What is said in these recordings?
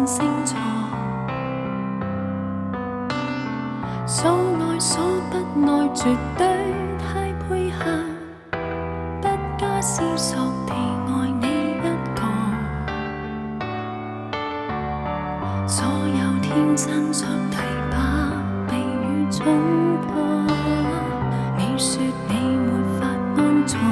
星座，所愛所不愛，絕對太配合，不加思索地愛你一個，所有天真像堤壩被雨衝破，你說你沒法安坐，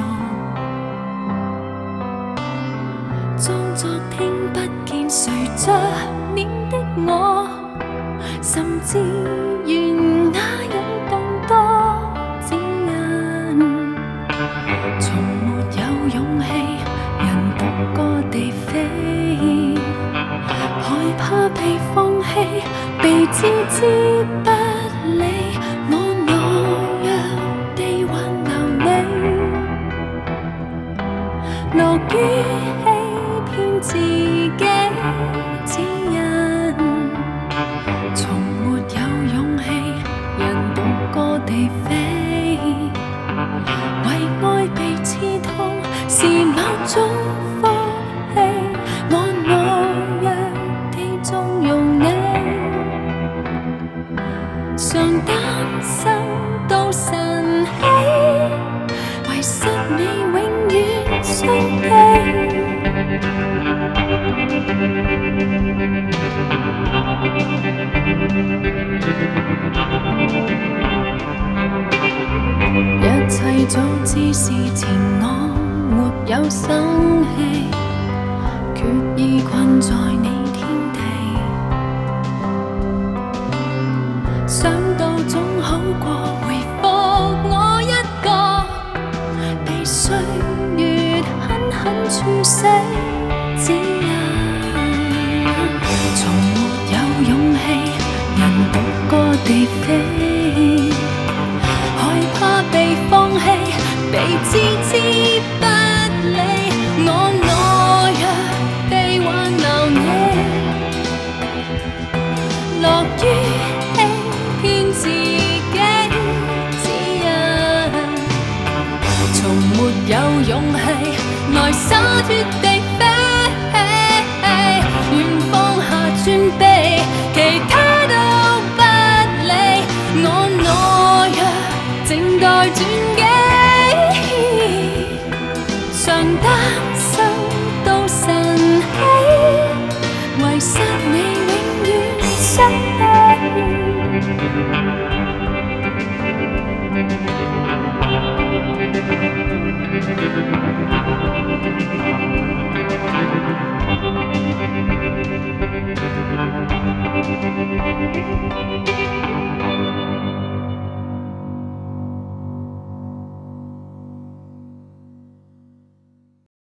裝作聽不見，誰着臉的我，甚至願那樣更多指引，從沒有勇氣人獨個地飛，害怕被放棄，被置之不理，我懦弱地挽留你，樂於欺騙自己指引，從沒有勇氣人獨個地飛，為愛被刺痛是某種福氣，我懦弱地縱容你，常擔心到晨曦，遺失你永遠傷悲。一切早知事前我沒有生氣，決意困在你天地，想到總好過回復我一個，被歲月狠狠處死指引，從沒有勇氣人獨個地飛，害怕被放棄，被置之不理，我懦弱地挽留你，樂於欺騙自己指引，從沒有勇氣來灑脱地飛，願放下尊卑，其他都不理，我懦弱靜待轉機，常擔心到晨曦，遺失你永遠傷悲。